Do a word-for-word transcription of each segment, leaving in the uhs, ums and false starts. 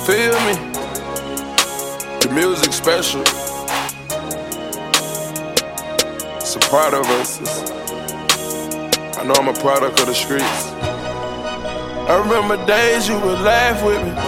feel me? The music special. It's a part of us. It's, I know I'm a product of the streets. I remember days you would laugh with me.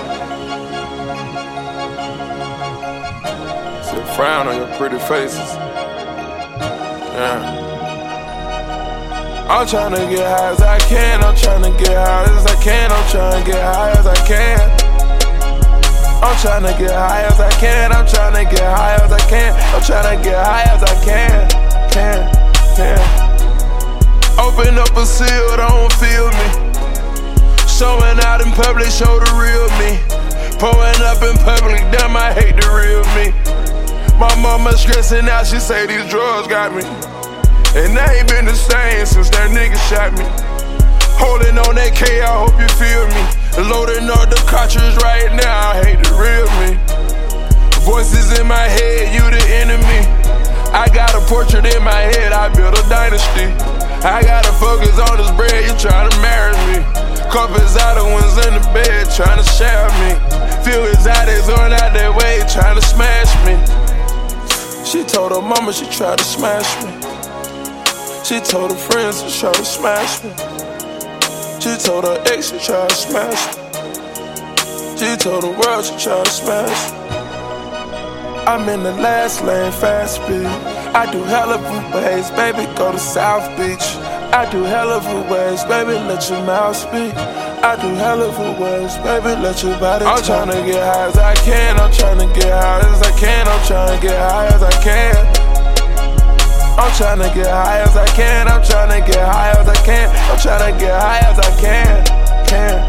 See a frown on your pretty faces. Yeah. I'm tryna get high as I can. I'm tryna get high as I can. I'm tryna get high as I can. I'm tryna get high as I can. I'm tryna get high as I can. I'm tryna get high as I can. Can, can. Open up a seal, don't feel me. Showing out in public, show the real me. Pulling up in public, damn, I hate the real me. My mama stressing out, she say these drugs got me. And I ain't been the same since that nigga shot me. Holding on that K, I hope you feel me. Loading up the cartridge right now, I hate the real me. Voices in my head, you the enemy. I got a portrait in my head, I built a dynasty. I gotta focus on this bread, you tryna marry me. Couples out of ones in the bed, tryna share me. Feel exotics on out that way, tryna smash me. She told her mama she tried to smash me. She told her friends she tried to smash me. She told her ex she tried to smash me. She told the world she tried to smash me. I'm in the last lane, fast speed. I do hella of ways, baby, go to South Beach. I do hella of ways, baby, let your mouth speak. I do hella of ways, baby, let your body talk. I'm tryna get high as I can. I'm tryna get high as I can. I'm tryna get high as I can. I'm tryna get high as I can. I'm tryna get high as I can. I'm tryna get high as I can. Can,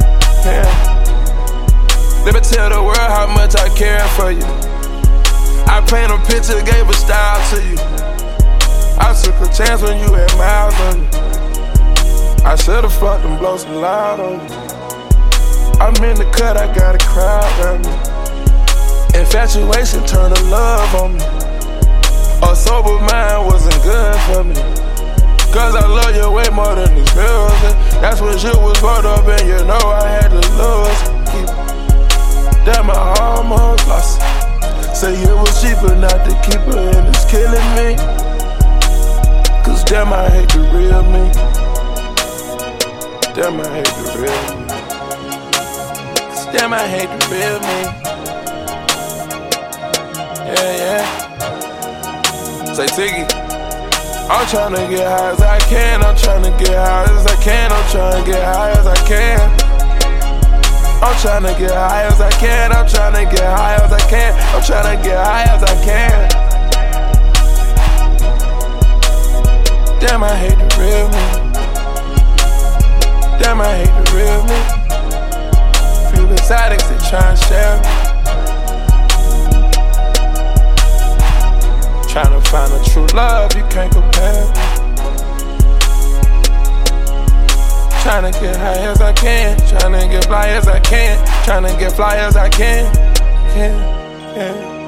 can. Let me tell the world how much I care for you. I paint a picture, gave a style to you. I took a chance when you had miles on you. I should've fucked and blow some loud on you. I'm in the cut, I got a crowd around me. Infatuation turned to love on me. A sober mind wasn't good for me. Cause I love you way more than this music. That's when shit was brought up and you know I had to lose. Keep damn, I almost lost it. Say it was cheaper not to keep her and it's killing me. Cause damn, I hate the real me. Damn, I hate the real me. Cause damn, I hate the real me. Yeah, yeah. Say Tiggy. I'm tryna get high as I can. I'm tryna get high as I can. I'm tryna get high as I can. I'm tryna get high as I can. I'm tryna get high as I can. I'm tryna get high as I can. Damn, I hate the real me. Damn, I hate the real me. Few exotics that try and share me. Tryna find a true love you can't compare me. Tryna get high as I can, tryna get fly as I can, tryna get fly as I can, can, can.